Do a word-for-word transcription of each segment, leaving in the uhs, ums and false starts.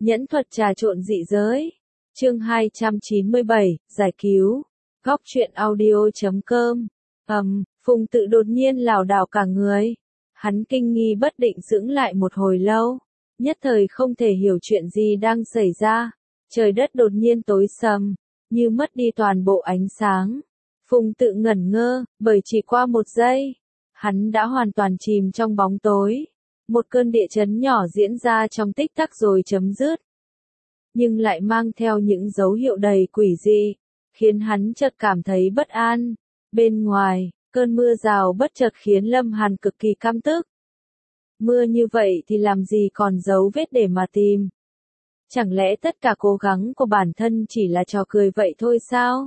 Nhẫn thuật trà trộn dị giới. Chương hai trăm chín mươi bảy, giải cứu. Góc truyện audio chấm com. Ầm, Phùng Tự đột nhiên lảo đảo cả người. Hắn kinh nghi bất định dưỡng lại một hồi lâu, nhất thời không thể hiểu chuyện gì đang xảy ra. Trời đất đột nhiên tối sầm, như mất đi toàn bộ ánh sáng. Phùng Tự ngẩn ngơ, bởi chỉ qua một giây, hắn đã hoàn toàn chìm trong bóng tối. Một cơn địa chấn nhỏ diễn ra trong tích tắc rồi chấm dứt, nhưng lại mang theo những dấu hiệu đầy quỷ dị, khiến hắn chợt cảm thấy bất an. Bên ngoài, cơn mưa rào bất chợt khiến Lâm Hàn cực kỳ căm tức. Mưa như vậy thì làm gì còn dấu vết để mà tìm? Chẳng lẽ tất cả cố gắng của bản thân chỉ là trò cười vậy thôi sao?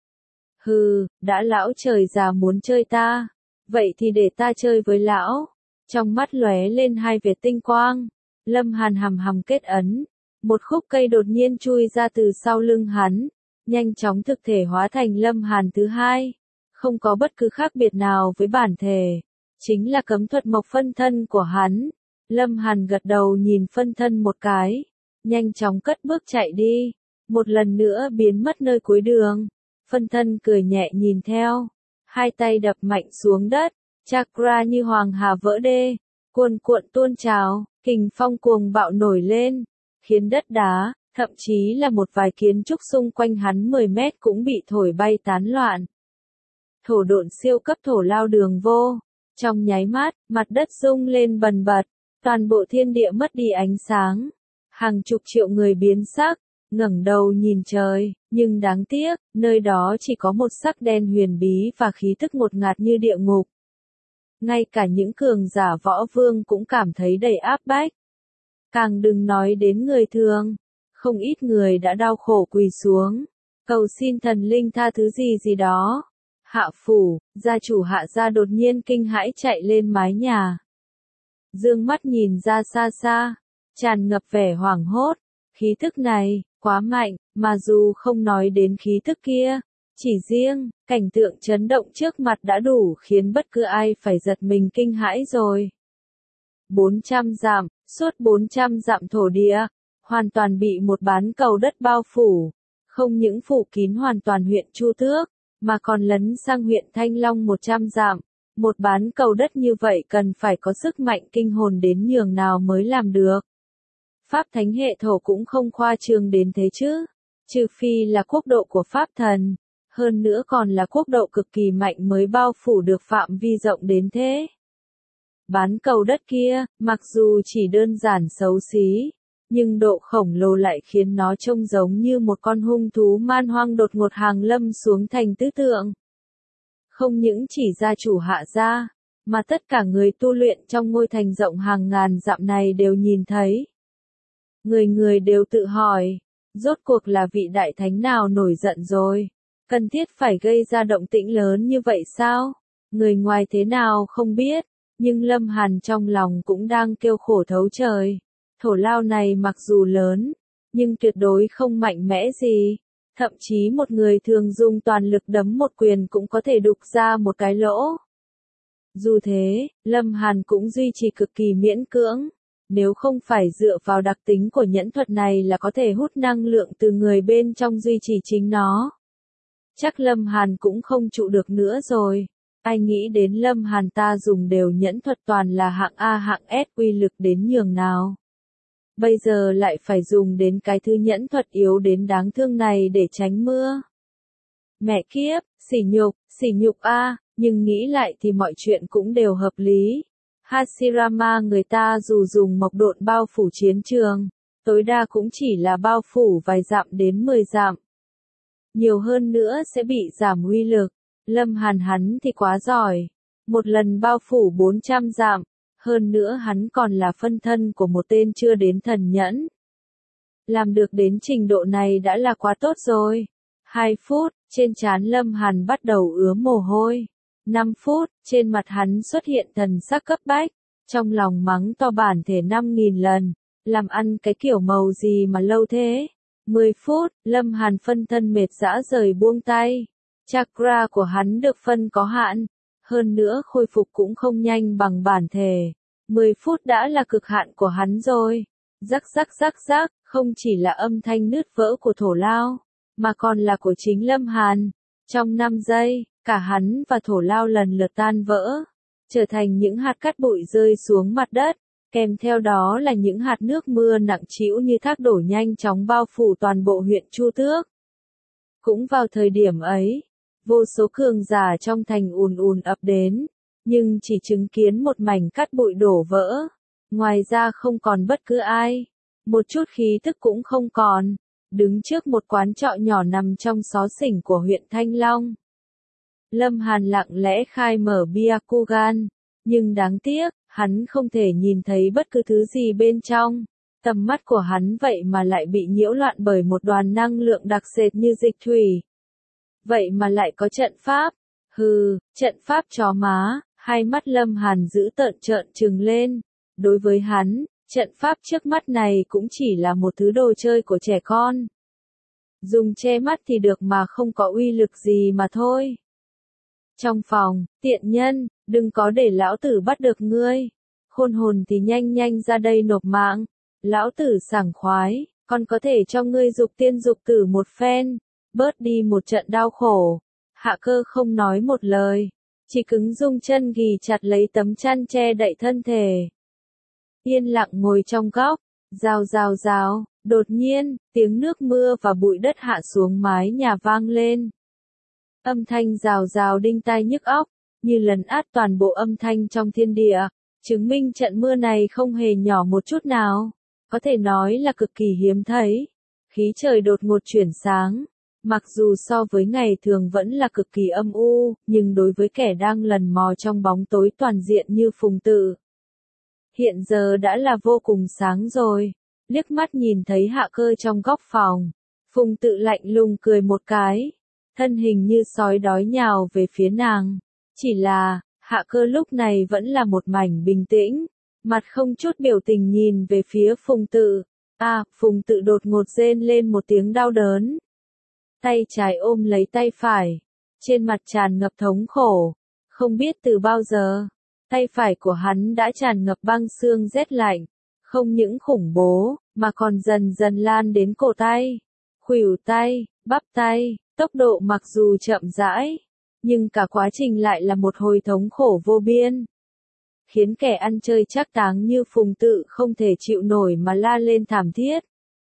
Hừ, đã lão trời già muốn chơi ta, vậy thì để ta chơi với lão. Trong mắt lóe lên hai vệt tinh quang, Lâm Hàn hầm hầm kết ấn, một khúc cây đột nhiên chui ra từ sau lưng hắn, nhanh chóng thực thể hóa thành Lâm Hàn thứ hai, không có bất cứ khác biệt nào với bản thể, chính là cấm thuật mộc phân thân của hắn. Lâm Hàn gật đầu nhìn phân thân một cái, nhanh chóng cất bước chạy đi, một lần nữa biến mất nơi cuối đường. Phân thân cười nhẹ nhìn theo, hai tay đập mạnh xuống đất, chakra như hoàng hà vỡ đê, cuồn cuộn tuôn trào, kình phong cuồng bạo nổi lên, khiến đất đá, thậm chí là một vài kiến trúc xung quanh hắn mười mét cũng bị thổi bay tán loạn. Thổ độn siêu cấp thổ lao đường vô, trong nháy mắt, mặt đất rung lên bần bật, toàn bộ thiên địa mất đi ánh sáng, hàng chục triệu người biến sắc, ngẩng đầu nhìn trời, nhưng đáng tiếc, nơi đó chỉ có một sắc đen huyền bí và khí tức ngột ngạt như địa ngục. Ngay cả những cường giả võ vương cũng cảm thấy đầy áp bách. Càng đừng nói đến người thường, không ít người đã đau khổ quỳ xuống, cầu xin thần linh tha thứ gì gì đó. Hạ phủ, gia chủ Hạ gia đột nhiên kinh hãi chạy lên mái nhà. Dương mắt nhìn ra xa xa, tràn ngập vẻ hoảng hốt, khí thức này, quá mạnh, mà dù không nói đến khí thức kia, chỉ riêng, cảnh tượng chấn động trước mặt đã đủ khiến bất cứ ai phải giật mình kinh hãi rồi. bốn trăm dặm, suốt bốn trăm dặm thổ địa, hoàn toàn bị một bán cầu đất bao phủ, không những phủ kín hoàn toàn huyện Chu Tước, mà còn lấn sang huyện Thanh Long một trăm dặm. Một bán cầu đất như vậy cần phải có sức mạnh kinh hồn đến nhường nào mới làm được. Pháp thánh hệ thổ cũng không khoa trương đến thế chứ, trừ phi là quốc độ của Pháp thần, hơn nữa còn là quốc độ cực kỳ mạnh mới bao phủ được phạm vi rộng đến thế. Bán cầu đất kia, mặc dù chỉ đơn giản xấu xí, nhưng độ khổng lồ lại khiến nó trông giống như một con hung thú man hoang đột ngột hàng lâm xuống thành tứ tượng. Không những chỉ gia chủ Hạ gia, mà tất cả người tu luyện trong ngôi thành rộng hàng ngàn dặm này đều nhìn thấy. Người người đều tự hỏi, rốt cuộc là vị đại thánh nào nổi giận rồi? Cần thiết phải gây ra động tĩnh lớn như vậy sao? Người ngoài thế nào không biết, nhưng Lâm Hàn trong lòng cũng đang kêu khổ thấu trời. Thổ lao này mặc dù lớn, nhưng tuyệt đối không mạnh mẽ gì. Thậm chí một người thường dùng toàn lực đấm một quyền cũng có thể đục ra một cái lỗ. Dù thế, Lâm Hàn cũng duy trì cực kỳ miễn cưỡng. Nếu không phải dựa vào đặc tính của nhẫn thuật này là có thể hút năng lượng từ người bên trong duy trì chính nó, chắc Lâm Hàn cũng không trụ được nữa rồi. Ai nghĩ đến Lâm Hàn ta dùng đều nhẫn thuật toàn là hạng A hạng S uy lực đến nhường nào. Bây giờ lại phải dùng đến cái thứ nhẫn thuật yếu đến đáng thương này để tránh mưa. Mẹ kiếp, sỉ nhục, sỉ nhục a, nhưng nghĩ lại thì mọi chuyện cũng đều hợp lý. Hashirama người ta dù dùng mộc độn bao phủ chiến trường, tối đa cũng chỉ là bao phủ vài dặm đến mười dặm. Nhiều hơn nữa sẽ bị giảm uy lực. Lâm Hàn hắn thì quá giỏi, một lần bao phủ bốn trăm dặm, hơn nữa hắn còn là phân thân của một tên chưa đến thần nhẫn. Làm được đến trình độ này đã là quá tốt rồi. Hai phút, trên trán Lâm Hàn bắt đầu ứa mồ hôi. Năm phút, trên mặt hắn xuất hiện thần sắc cấp bách, trong lòng mắng to bản thể năm nghìn lần, làm ăn cái kiểu màu gì mà lâu thế. Mười phút, Lâm Hàn phân thân mệt rã rời buông tay. Chakra của hắn được phân có hạn, hơn nữa khôi phục cũng không nhanh bằng bản thể. Mười phút đã là cực hạn của hắn rồi. Rắc rắc rắc rắc, Không chỉ là âm thanh nứt vỡ của Thổ Lao, mà còn là của chính Lâm Hàn. Trong năm giây, cả hắn và Thổ Lao lần lượt tan vỡ, trở thành những hạt cát bụi rơi xuống mặt đất, kèm theo đó là những hạt nước mưa nặng trĩu như thác đổ nhanh chóng bao phủ toàn bộ huyện Chu Tước. Cũng vào thời điểm ấy, vô số cường giả trong thành ùn ùn ập đến, nhưng chỉ chứng kiến một mảnh cát bụi đổ vỡ. Ngoài ra không còn bất cứ ai, một chút khí tức cũng không còn, đứng trước một quán trọ nhỏ nằm trong xó xỉnh của huyện Thanh Long. Lâm Hàn lặng lẽ khai mở Byakugan, nhưng đáng tiếc, hắn không thể nhìn thấy bất cứ thứ gì bên trong. Tầm mắt của hắn vậy mà lại bị nhiễu loạn bởi một đoàn năng lượng đặc sệt như dịch thủy. Vậy mà lại có trận pháp. Hừ, trận pháp chó má, hai mắt Lâm Hàn giữ tợn trợn trừng lên. Đối với hắn, trận pháp trước mắt này cũng chỉ là một thứ đồ chơi của trẻ con. Dùng che mắt thì được mà không có uy lực gì mà thôi. Trong phòng, tiện nhân, đừng có để lão tử bắt được ngươi. Khôn hồn thì nhanh nhanh ra đây nộp mạng. Lão tử sảng khoái, còn có thể cho ngươi dục tiên dục tử một phen, bớt đi một trận đau khổ. Hạ Cơ không nói một lời, chỉ cứng rung chân ghì chặt lấy tấm chăn che đậy thân thể. Yên lặng ngồi trong góc, rào rào rào, đột nhiên, tiếng nước mưa và bụi đất hạ xuống mái nhà vang lên. Âm thanh rào rào đinh tai nhức óc, như lấn át toàn bộ âm thanh trong thiên địa, chứng minh trận mưa này không hề nhỏ một chút nào, có thể nói là cực kỳ hiếm thấy. Khí trời đột ngột chuyển sáng, mặc dù so với ngày thường vẫn là cực kỳ âm u, nhưng đối với kẻ đang lần mò trong bóng tối toàn diện như Phùng Tự, hiện giờ đã là vô cùng sáng rồi. Liếc mắt nhìn thấy Hạ Cơ trong góc phòng, Phùng Tự lạnh lùng cười một cái, thân hình như sói đói nhào về phía nàng. Chỉ là, Hạ Cơ lúc này vẫn là một mảnh bình tĩnh, mặt không chút biểu tình nhìn về phía Phùng Tự. À, Phùng Tự đột ngột rên lên một tiếng đau đớn. Tay trái ôm lấy tay phải, trên mặt tràn ngập thống khổ. Không biết từ bao giờ, tay phải của hắn đã tràn ngập băng xương rét lạnh. Không những khủng bố, mà còn dần dần lan đến cổ tay, khuỷu tay, bắp tay, tốc độ mặc dù chậm rãi, nhưng cả quá trình lại là một hồi thống khổ vô biên. Khiến kẻ ăn chơi trác táng như Phùng Tự không thể chịu nổi mà la lên thảm thiết.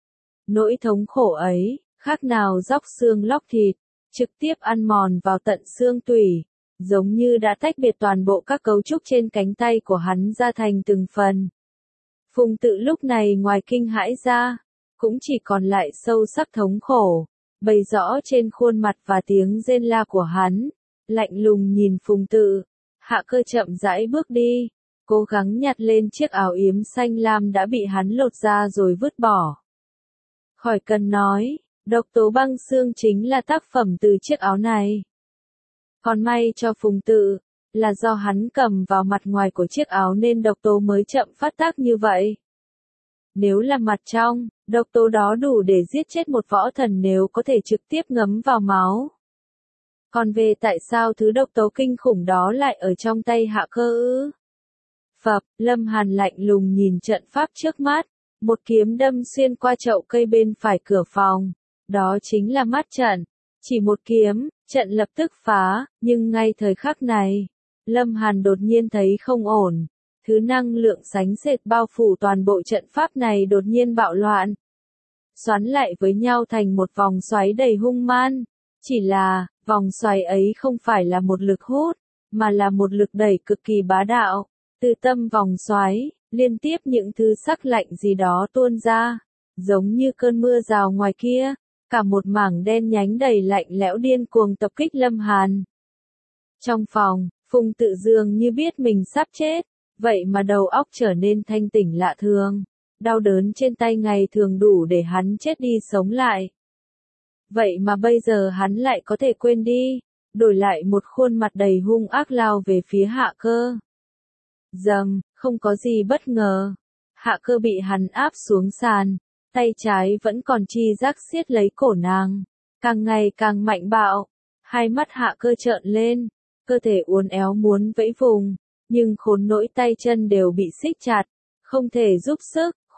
Nỗi thống khổ ấy, khác nào róc xương lóc thịt, trực tiếp ăn mòn vào tận xương tủy, giống như đã tách biệt toàn bộ các cấu trúc trên cánh tay của hắn ra thành từng phần. Phùng Tự lúc này ngoài kinh hãi ra, cũng chỉ còn lại sâu sắc thống khổ, bày rõ trên khuôn mặt và tiếng rên la của hắn. Lạnh lùng nhìn Phùng Tự, Hạ Cơ chậm rãi bước đi, cố gắng nhặt lên chiếc áo yếm xanh lam đã bị hắn lột ra rồi vứt bỏ. Khỏi cần nói, độc tố băng xương chính là tác phẩm từ chiếc áo này. Còn may cho Phùng Tự, là do hắn cầm vào mặt ngoài của chiếc áo nên độc tố mới chậm phát tác như vậy. Nếu là mặt trong, độc tố đó đủ để giết chết một võ thần nếu có thể trực tiếp ngấm vào máu. Còn về tại sao thứ độc tố kinh khủng đó lại ở trong tay Hạ Cơ ư? Phập, Lâm Hàn lạnh lùng nhìn trận pháp trước mắt, một kiếm đâm xuyên qua chậu cây bên phải cửa phòng. Đó chính là mắt trận. Chỉ một kiếm, trận lập tức phá, nhưng ngay thời khắc này, Lâm Hàn đột nhiên thấy không ổn. Thứ năng lượng sánh sệt bao phủ toàn bộ trận pháp này đột nhiên bạo loạn, xoắn lại với nhau thành một vòng xoáy đầy hung man. Chỉ là, vòng xoáy ấy không phải là một lực hút, mà là một lực đẩy cực kỳ bá đạo. Từ tâm vòng xoáy, liên tiếp những thứ sắc lạnh gì đó tuôn ra, giống như cơn mưa rào ngoài kia. Cả một mảng đen nhánh đầy lạnh lẽo điên cuồng tập kích Lâm Hàn. Trong phòng, Phùng Tự dường như biết mình sắp chết, vậy mà đầu óc trở nên thanh tỉnh lạ thường. Đau đớn trên tay ngày thường đủ để hắn chết đi sống lại. Vậy mà bây giờ hắn lại có thể quên đi, đổi lại một khuôn mặt đầy hung ác lao về phía Hạ Cơ. Dầm, không có gì bất ngờ. Hạ Cơ bị hắn áp xuống sàn, tay trái vẫn còn chi giác siết lấy cổ nàng, càng ngày càng mạnh bạo. Hai mắt Hạ Cơ trợn lên, cơ thể uốn éo muốn vẫy vùng, nhưng khốn nỗi tay chân đều bị xích chặt, không thể giúp sức.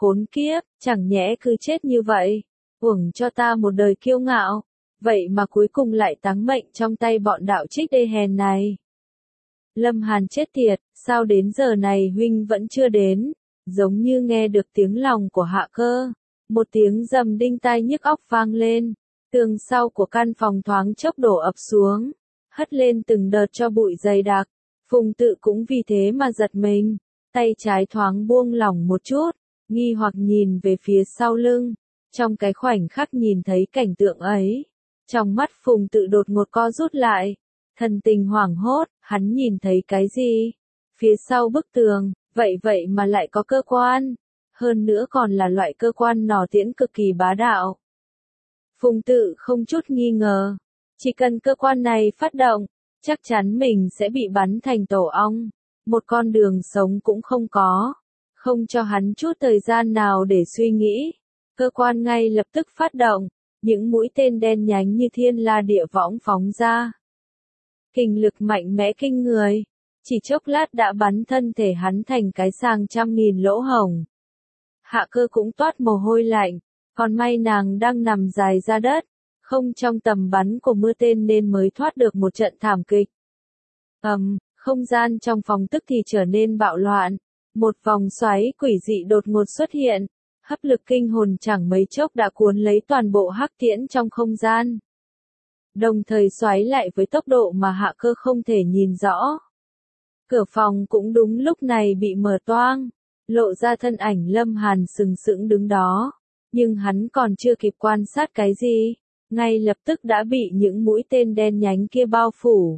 khốn kiếp, chẳng nhẽ cứ chết như vậy, uổng cho ta một đời kiêu ngạo, vậy mà cuối cùng lại táng mệnh trong tay bọn đạo trích đê hèn này. Lâm Hàn chết tiệt, sao đến giờ này huynh vẫn chưa đến, giống như nghe được tiếng lòng của Hạ Cơ. Một tiếng rầm đinh tai nhức óc vang lên, tường sau của căn phòng thoáng chốc đổ ập xuống, hất lên từng đợt cho bụi dày đặc. Phùng Tự cũng vì thế mà giật mình, tay trái thoáng buông lỏng một chút, nghi hoặc nhìn về phía sau lưng. Trong cái khoảnh khắc nhìn thấy cảnh tượng ấy, trong mắt Phùng Tự đột ngột co rút lại, thần tình hoảng hốt, hắn nhìn thấy cái gì? Phía sau bức tường, vậy vậy mà lại có cơ quan, hơn nữa còn là loại cơ quan nỏ tiễn cực kỳ bá đạo. Phùng Tự không chút nghi ngờ, chỉ cần cơ quan này phát động, chắc chắn mình sẽ bị bắn thành tổ ong, một con đường sống cũng không có, không cho hắn chút thời gian nào để suy nghĩ. Cơ quan ngay lập tức phát động, những mũi tên đen nhánh như thiên la địa võng phóng ra. Kình lực mạnh mẽ kinh người, chỉ chốc lát đã bắn thân thể hắn thành cái sàng trăm nghìn lỗ hổng. Hạ Cơ cũng toát mồ hôi lạnh, còn may nàng đang nằm dài ra đất, không trong tầm bắn của mưa tên nên mới thoát được một trận thảm kịch. Ầm, um, không gian trong phòng tức thì trở nên bạo loạn, một vòng xoáy quỷ dị đột ngột xuất hiện, hấp lực kinh hồn chẳng mấy chốc đã cuốn lấy toàn bộ hắc tiễn trong không gian. Đồng thời xoáy lại với tốc độ mà Hạ Cơ không thể nhìn rõ. Cửa phòng cũng đúng lúc này bị mở toang, lộ ra thân ảnh Lâm Hàn sừng sững đứng đó, nhưng hắn còn chưa kịp quan sát cái gì, ngay lập tức đã bị những mũi tên đen nhánh kia bao phủ.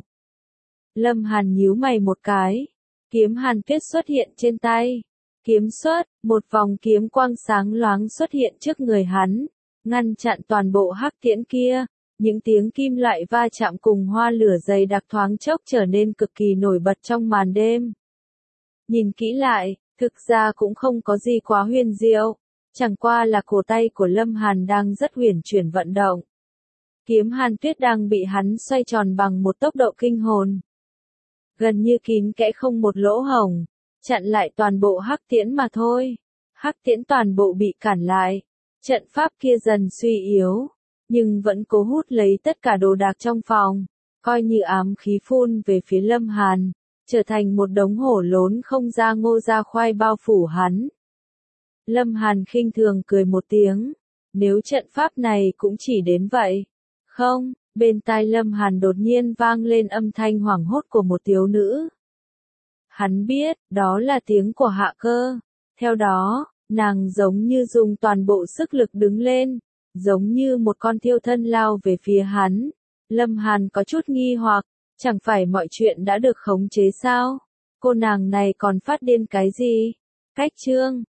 Lâm Hàn nhíu mày một cái, kiếm Hàn Tuyết xuất hiện trên tay. Kiếm xuất, một vòng kiếm quang sáng loáng xuất hiện trước người hắn, ngăn chặn toàn bộ hắc tiễn kia. Những tiếng kim loại va chạm cùng hoa lửa dày đặc thoáng chốc trở nên cực kỳ nổi bật trong màn đêm. Nhìn kỹ lại, thực ra cũng không có gì quá huyền diệu, chẳng qua là cổ tay của Lâm Hàn đang rất huyền chuyển vận động. Kiếm Hàn Tuyết đang bị hắn xoay tròn bằng một tốc độ kinh hồn, gần như kín kẽ không một lỗ hổng, chặn lại toàn bộ hắc tiễn mà thôi. Hắc tiễn toàn bộ bị cản lại, trận pháp kia dần suy yếu, nhưng vẫn cố hút lấy tất cả đồ đạc trong phòng, coi như ám khí phun về phía Lâm Hàn, trở thành một đống hổ lốn không ra ngô ra khoai bao phủ hắn. Lâm Hàn khinh thường cười một tiếng, nếu trận pháp này cũng chỉ đến vậy. Không, bên tai Lâm Hàn đột nhiên vang lên âm thanh hoảng hốt của một thiếu nữ. Hắn biết, đó là tiếng của Hạ Cơ. Theo đó, nàng giống như dùng toàn bộ sức lực đứng lên, giống như một con thiêu thân lao về phía hắn. Lâm Hàn có chút nghi hoặc, chẳng phải mọi chuyện đã được khống chế sao? Cô nàng này còn phát điên cái gì? Cách chương